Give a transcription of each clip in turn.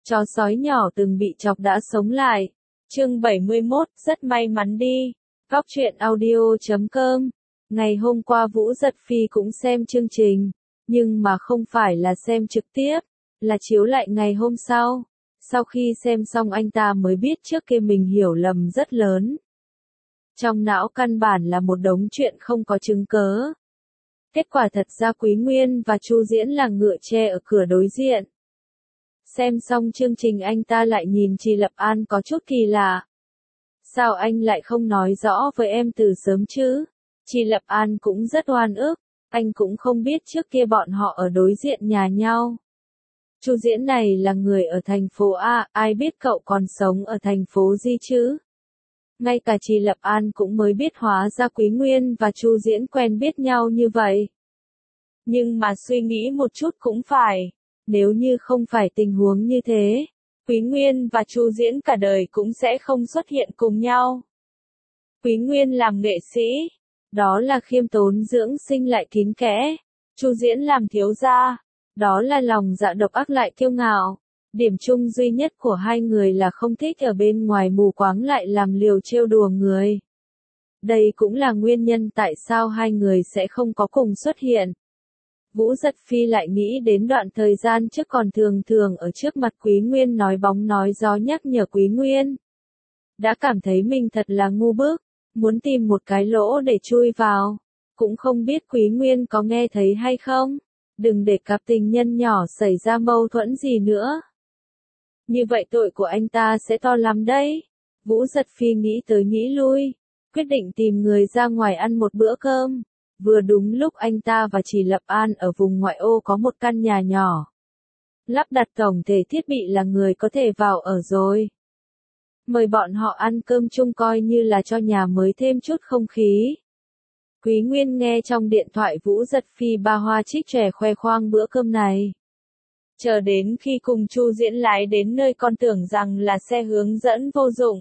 Chó sói nhỏ từng bị chọc đã sống lại. Chương 71, rất may mắn đi. Góc truyện audio.com. Ngày hôm qua Vũ Giật Phi cũng xem chương trình, nhưng mà không phải là xem trực tiếp, là chiếu lại ngày hôm sau. Sau khi xem xong anh ta mới biết trước kia mình hiểu lầm rất lớn. Trong não căn bản là một đống chuyện không có chứng cớ. Kết quả thật ra Quý Nguyên và Chu Diễn là ngựa tre ở cửa đối diện. Xem xong chương trình anh ta lại nhìn Trì Lập An có chút kỳ lạ. Sao anh lại không nói rõ với em từ sớm chứ? Trì Lập An cũng rất oan ức, anh cũng không biết trước kia bọn họ ở đối diện nhà nhau. Chu Diễn này là người ở thành phố A, ai biết cậu còn sống ở thành phố Di chứ? Ngay cả Trì Lập An cũng mới biết hóa ra Quý Nguyên và Chu Diễn quen biết nhau như vậy. Nhưng mà suy nghĩ một chút cũng phải, nếu như không phải tình huống như thế, Quý Nguyên và Chu Diễn cả đời cũng sẽ không xuất hiện cùng nhau. Quý Nguyên làm nghệ sĩ, đó là khiêm tốn dưỡng sinh lại kín kẽ. Chu Diễn làm thiếu gia, đó là lòng dạ độc ác lại kiêu ngạo. Điểm chung duy nhất của hai người là không thích ở bên ngoài mù quáng lại làm liều trêu đùa người. Đây cũng là nguyên nhân tại sao hai người sẽ không có cùng xuất hiện. Vũ Giật Phi lại nghĩ đến đoạn thời gian trước còn thường thường ở trước mặt Quý Nguyên nói bóng nói gió nhắc nhở Quý Nguyên. Đã cảm thấy mình thật là ngu bức, muốn tìm một cái lỗ để chui vào. Cũng không biết Quý Nguyên có nghe thấy hay không. Đừng để cặp tình nhân nhỏ xảy ra mâu thuẫn gì nữa. Như vậy tội của anh ta sẽ to lắm đấy. Vũ Giật Phi nghĩ tới nghĩ lui, quyết định tìm người ra ngoài ăn một bữa cơm. Vừa đúng lúc anh ta và Trì Lập An ở vùng ngoại ô có một căn nhà nhỏ. Lắp đặt tổng thể thiết bị là người có thể vào ở rồi. Mời bọn họ ăn cơm chung coi như là cho nhà mới thêm chút không khí. Quý Nguyên nghe trong điện thoại Vũ Giật Phi ba hoa trích trẻ khoe khoang bữa cơm này. Chờ đến khi cùng Chu Diễn lái đến nơi còn tưởng rằng là xe hướng dẫn vô dụng.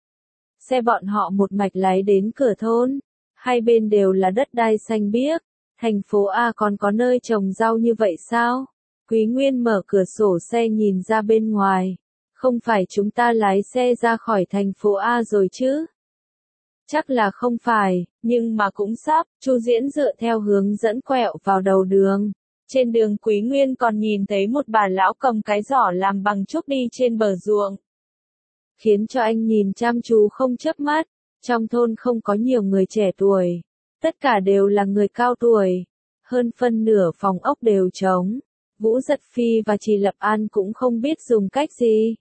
Xe bọn họ một mạch lái đến cửa thôn. Hai bên đều là đất đai xanh biếc. Thành phố A còn có nơi trồng rau như vậy sao? Quý Nguyên mở cửa sổ xe nhìn ra bên ngoài. Không phải chúng ta lái xe ra khỏi thành phố A rồi chứ? Chắc là không phải, nhưng mà cũng sắp. Chu Diễn dựa theo hướng dẫn quẹo vào đầu đường. Trên đường Quý Nguyên còn nhìn thấy một bà lão cầm cái giỏ làm bằng trúc đi trên bờ ruộng. Khiến cho anh nhìn chăm chú không chớp mắt. Trong thôn không có nhiều người trẻ tuổi. Tất cả đều là người cao tuổi. Hơn phân nửa phòng ốc đều trống. Vũ Giật Phi và Trì Lập An cũng không biết dùng cách gì.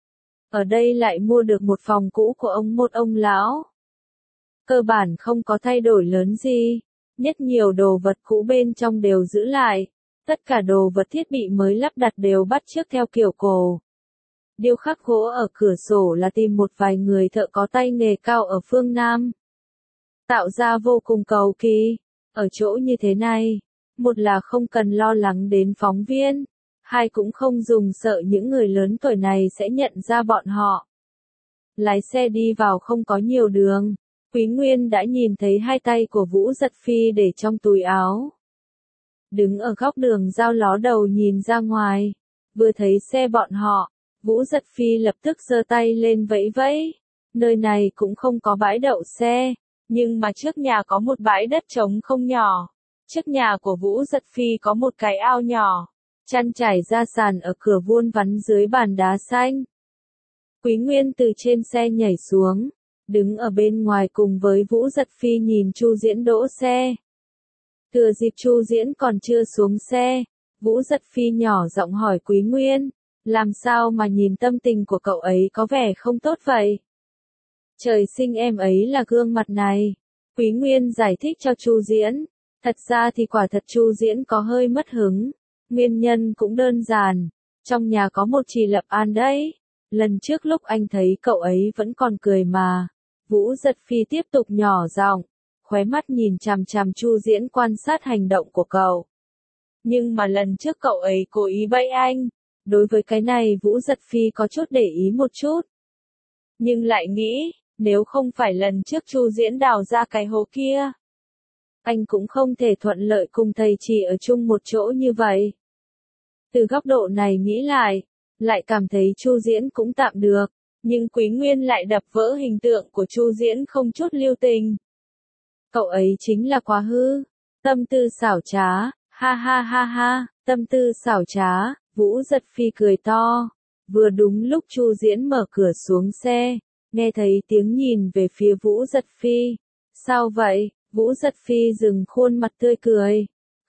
Ở đây lại mua được một phòng cũ của một ông lão. Cơ bản không có thay đổi lớn gì. Nhất nhiều đồ vật cũ bên trong đều giữ lại. Tất cả đồ vật thiết bị mới lắp đặt đều bắt chước theo kiểu cổ. Điêu khắc gỗ ở cửa sổ là tìm một vài người thợ có tay nghề cao ở phương Nam. Tạo ra vô cùng cầu kỳ. Ở chỗ như thế này, một là không cần lo lắng đến phóng viên, hai cũng không dùng sợ những người lớn tuổi này sẽ nhận ra bọn họ. Lái xe đi vào không có nhiều đường. Quý Nguyên đã nhìn thấy hai tay của Vũ Giật Phi để trong túi áo. Đứng ở góc đường giao ló đầu nhìn ra ngoài. Vừa thấy xe bọn họ, Vũ Giật Phi lập tức giơ tay lên vẫy vẫy. Nơi này cũng không có bãi đậu xe, nhưng mà trước nhà có một bãi đất trống không nhỏ. Trước nhà của Vũ Giật Phi có một cái ao nhỏ. Chăn trải ra sàn ở cửa vuông vắn dưới bàn đá xanh. Quý Nguyên từ trên xe nhảy xuống, đứng ở bên ngoài cùng với Vũ Giật Phi nhìn Chu Diễn đỗ xe. Thừa dịp Chu Diễn còn chưa xuống xe, Vũ Giật Phi nhỏ giọng hỏi Quý Nguyên, làm sao mà nhìn tâm tình của cậu ấy có vẻ không tốt vậy? Trời sinh em ấy là gương mặt này. Quý Nguyên giải thích cho Chu Diễn. Thật ra thì quả thật Chu Diễn có hơi mất hứng. Nguyên nhân cũng đơn giản. Trong nhà có một Trì Lập An đấy. Lần trước lúc anh thấy cậu ấy vẫn còn cười mà. Vũ Giật Phi tiếp tục nhỏ giọng, khóe mắt nhìn chằm chằm Chu Diễn quan sát hành động của cậu. Nhưng mà lần trước cậu ấy cố ý bẫy anh. Đối với cái này Vũ Giật Phi có chút để ý một chút. Nhưng lại nghĩ, nếu không phải lần trước Chu Diễn đào ra cái hố kia, anh cũng không thể thuận lợi cùng thầy Trì ở chung một chỗ như vậy. Từ góc độ này nghĩ lại, lại cảm thấy Chu Diễn cũng tạm được, nhưng Quý Nguyên lại đập vỡ hình tượng của Chu Diễn không chút lưu tình. Cậu ấy chính là quá hư, tâm tư xảo trá, ha ha ha ha, tâm tư xảo trá, Vũ Giật Phi cười to. Vừa đúng lúc Chu Diễn mở cửa xuống xe, nghe thấy tiếng nhìn về phía Vũ Giật Phi. Sao vậy? Vũ Giật Phi dừng khuôn mặt tươi cười.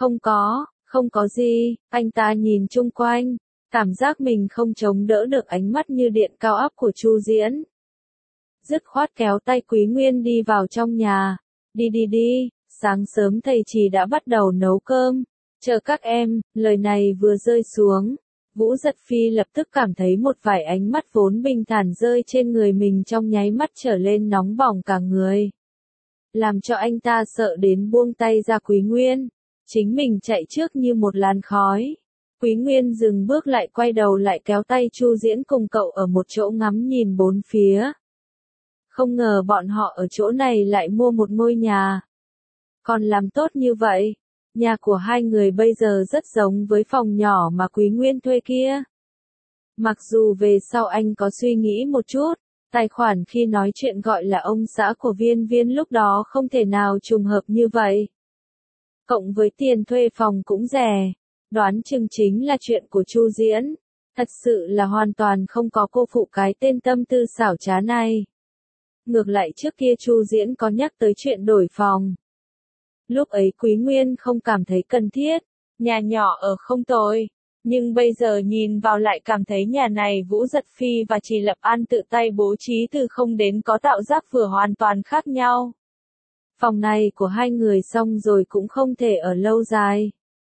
Không có gì, anh ta nhìn chung quanh, cảm giác mình không chống đỡ được ánh mắt như điện cao áp của Chu Diễn. Dứt khoát kéo tay Quý Nguyên đi vào trong nhà. Đi, sáng sớm thầy trì đã bắt đầu nấu cơm, chờ các em. Lời này vừa rơi xuống, Vũ Giật Phi lập tức cảm thấy một vài ánh mắt vốn bình thản rơi trên người mình trong nháy mắt trở lên nóng bỏng cả người. Làm cho anh ta sợ đến buông tay ra Quý Nguyên, chính mình chạy trước như một làn khói. Quý Nguyên dừng bước lại quay đầu lại kéo tay Chu Diễn cùng cậu ở một chỗ ngắm nhìn bốn phía. Không ngờ bọn họ ở chỗ này lại mua một ngôi nhà. Còn làm tốt như vậy, nhà của hai người bây giờ rất giống với phòng nhỏ mà Quý Nguyên thuê kia. Mặc dù về sau anh có suy nghĩ một chút, tài khoản khi nói chuyện gọi là ông xã của Viên lúc đó không thể nào trùng hợp như vậy. Cộng với tiền thuê phòng cũng rẻ, đoán chừng chính là chuyện của Chu Diễn. Thật sự là hoàn toàn không có cô phụ cái tên tâm tư xảo trá này. Ngược lại trước kia Chu Diễn có nhắc tới chuyện đổi phòng. Lúc ấy Quý Nguyên không cảm thấy cần thiết, nhà nhỏ ở không tồi. Nhưng bây giờ nhìn vào lại cảm thấy nhà này Vũ Giật Phi và Trì Lập An tự tay bố trí từ không đến có tạo giác vừa hoàn toàn khác nhau. Phòng này của hai người xong rồi cũng không thể ở lâu dài.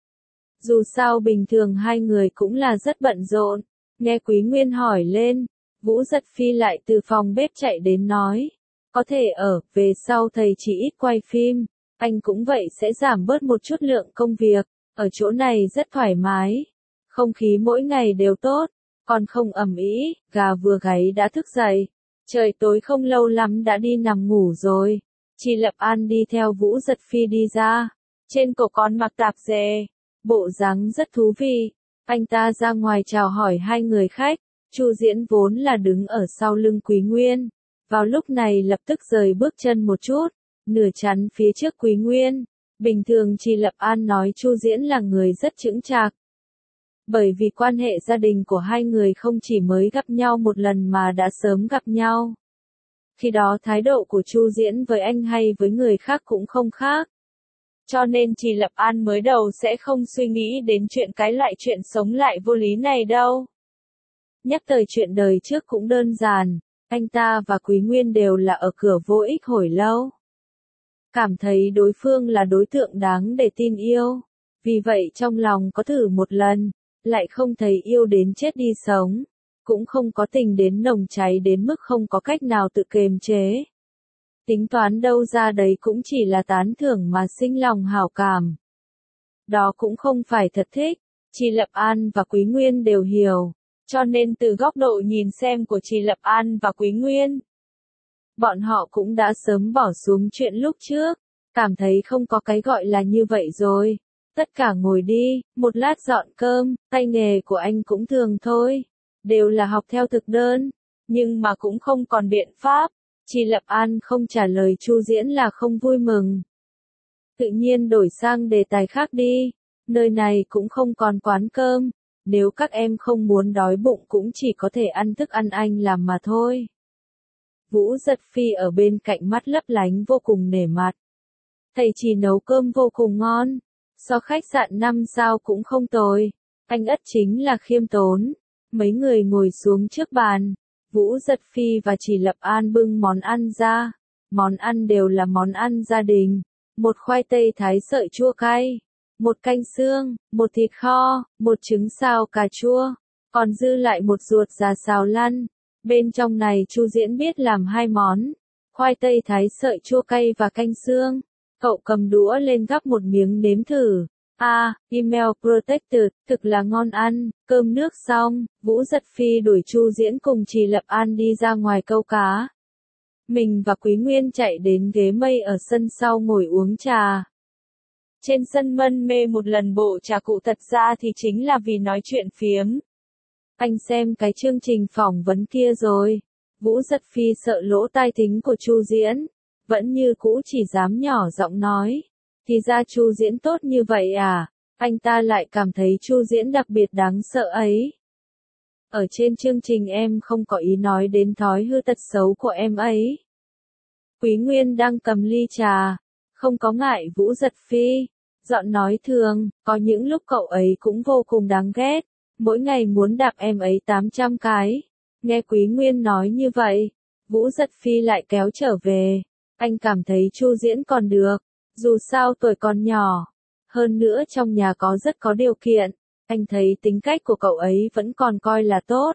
Dù sao bình thường hai người cũng là rất bận rộn. Nghe Quý Nguyên hỏi lên, Vũ Giật Phi lại từ phòng bếp chạy đến nói. Có thể ở, về sau thầy chỉ ít quay phim, anh cũng vậy sẽ giảm bớt một chút lượng công việc, ở chỗ này rất thoải mái. Không khí mỗi ngày đều tốt, còn không ầm ĩ, gà vừa gáy đã thức dậy. Trời tối không lâu lắm đã đi nằm ngủ rồi. Trì Lập An đi theo Vũ Giật Phi đi ra, trên cổ còn mặc tạp dề, bộ dáng rất thú vị. Anh ta ra ngoài chào hỏi hai người khách, Chu Diễn vốn là đứng ở sau lưng Quý Nguyên, vào lúc này lập tức rời bước chân một chút, nửa chắn phía trước Quý Nguyên. Bình thường Trì Lập An nói Chu Diễn là người rất chững chạc. Bởi vì quan hệ gia đình của hai người không chỉ mới gặp nhau một lần mà đã sớm gặp nhau. Khi đó thái độ của Chu Diễn với anh hay với người khác cũng không khác. Cho nên Trì Lập An mới đầu sẽ không suy nghĩ đến chuyện cái loại chuyện sống lại vô lý này đâu. Nhắc tới chuyện đời trước cũng đơn giản, anh ta và Quý Nguyên đều là ở cửa vô ích hồi lâu. Cảm thấy đối phương là đối tượng đáng để tin yêu, vì vậy trong lòng có thử một lần, lại không thấy yêu đến chết đi sống, cũng không có tình đến nồng cháy đến mức không có cách nào tự kiềm chế. Tính toán đâu ra đấy cũng chỉ là tán thưởng mà sinh lòng hảo cảm. Đó cũng không phải thật thích, Trì Lập An và Quý Nguyên đều hiểu, cho nên từ góc độ nhìn xem của Trì Lập An và Quý Nguyên, bọn họ cũng đã sớm bỏ xuống chuyện lúc trước, cảm thấy không có cái gọi là như vậy rồi. Tất cả ngồi đi, một lát dọn cơm, tay nghề của anh cũng thường thôi, đều là học theo thực đơn, nhưng mà cũng không còn biện pháp. Trì Lập An không trả lời Chu Diễn là không vui mừng. Tự nhiên đổi sang đề tài khác đi, nơi này cũng không còn quán cơm, nếu các em không muốn đói bụng cũng chỉ có thể ăn thức ăn anh làm mà thôi. Vũ Giật Phi ở bên cạnh mắt lấp lánh vô cùng nể mặt. Thầy Trì nấu cơm vô cùng ngon, so khách sạn 5 sao cũng không tồi, anh ất chính là khiêm tốn. Mấy người ngồi xuống trước bàn, Vũ Giật Phi và Trì Lập An bưng món ăn ra, món ăn đều là món ăn gia đình, một khoai tây thái sợi chua cay, một canh xương, một thịt kho, một trứng xào cà chua, còn dư lại một ruột già xào lăn. Bên trong này Chu Diễn biết làm hai món, khoai tây thái sợi chua cay và canh xương. Cậu cầm đũa lên gắp một miếng nếm thử. Email Protected, thực là ngon ăn. Cơm nước xong, Vũ Giật Phi đuổi Chu Diễn cùng Trì Lập An đi ra ngoài câu cá. Mình và Quý Nguyên chạy đến ghế mây ở sân sau ngồi uống trà. Trên sân mân mê một lần bộ trà cụ thật ra thì chính là vì nói chuyện phiếm. Anh xem cái chương trình phỏng vấn kia rồi. Vũ Giật Phi sợ lỗ tai thính của Chu Diễn, vẫn như cũ chỉ dám nhỏ giọng nói. Thì ra Chu Diễn tốt như vậy à? Anh ta lại cảm thấy Chu Diễn đặc biệt đáng sợ ấy. Ở trên chương trình em không có ý nói đến thói hư tật xấu của em ấy. Quý Nguyên đang cầm ly trà, không có ngại Vũ Giật Phi. Giọng nói thường, có những lúc cậu ấy cũng vô cùng đáng ghét, mỗi ngày muốn đạp em ấy 800 cái. Nghe Quý Nguyên nói như vậy, Vũ Giật Phi lại kéo trở về. Anh cảm thấy Chu Diễn còn được, dù sao tuổi còn nhỏ. Hơn nữa trong nhà rất có điều kiện, anh thấy tính cách của cậu ấy vẫn còn coi là tốt.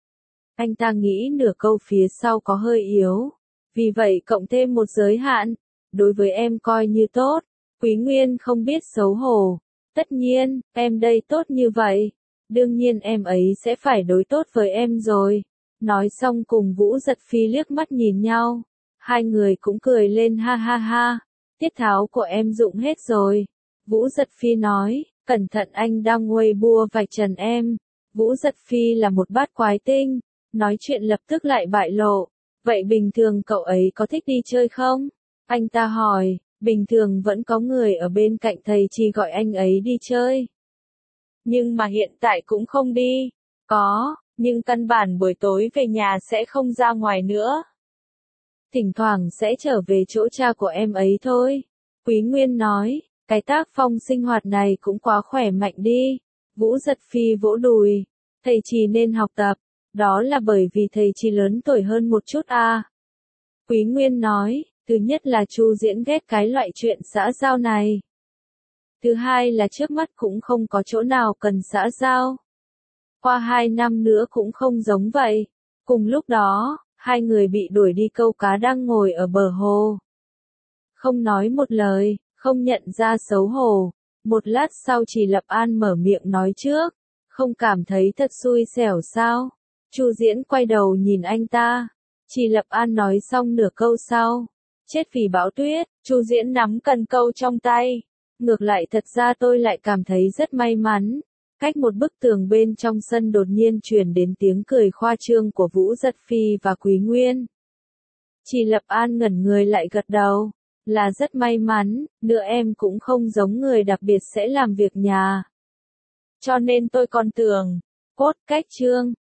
Anh ta nghĩ nửa câu phía sau có hơi yếu, vì vậy cộng thêm một giới hạn, đối với em coi như tốt. Quý Nguyên không biết xấu hổ. Tất nhiên, em đây tốt như vậy. Đương nhiên em ấy sẽ phải đối tốt với em rồi. Nói xong cùng Vũ Giật Phi liếc mắt nhìn nhau. Hai người cũng cười lên ha ha ha. Tiết tháo của em dụng hết rồi. Vũ Giật Phi nói, cẩn thận anh đang Weibo vạch trần em. Vũ Giật Phi là một bát quái tinh. Nói chuyện lập tức lại bại lộ. Vậy bình thường cậu ấy có thích đi chơi không? Anh ta hỏi. Bình thường vẫn có người ở bên cạnh thầy Trì gọi anh ấy đi chơi. Nhưng mà hiện tại cũng không đi. Có, nhưng căn bản buổi tối về nhà sẽ không ra ngoài nữa. Thỉnh thoảng sẽ trở về chỗ cha của em ấy thôi. Quý Nguyên nói, cái tác phong sinh hoạt này cũng quá khỏe mạnh đi. Vũ Giật Phi vỗ đùi. Thầy Trì nên học tập. Đó là bởi vì thầy Trì lớn tuổi hơn một chút à. Quý Nguyên nói. Thứ nhất là Chu Diễn ghét cái loại chuyện xã giao này. Thứ hai là trước mắt cũng không có chỗ nào cần xã giao. Qua 2 năm nữa cũng không giống vậy. Cùng lúc đó, hai người bị đuổi đi câu cá đang ngồi ở bờ hồ. Không nói một lời, không nhận ra xấu hổ. Một lát sau Trì Lập An mở miệng nói trước. Không cảm thấy thật xui xẻo sao? Chu Diễn quay đầu nhìn anh ta. Trì Lập An nói xong nửa câu sau. Chết vì bão tuyết, Chu Diễn nắm cần câu trong tay. Ngược lại thật ra tôi lại cảm thấy rất may mắn. Cách một bức tường bên trong sân đột nhiên truyền đến tiếng cười khoa trương của Vũ Giật Phi và Quý Nguyên. Trì Lập An ngẩn người lại gật đầu. Là rất may mắn, nữa em cũng không giống người đặc biệt sẽ làm việc nhà. Cho nên tôi còn tưởng, cốt cách chương.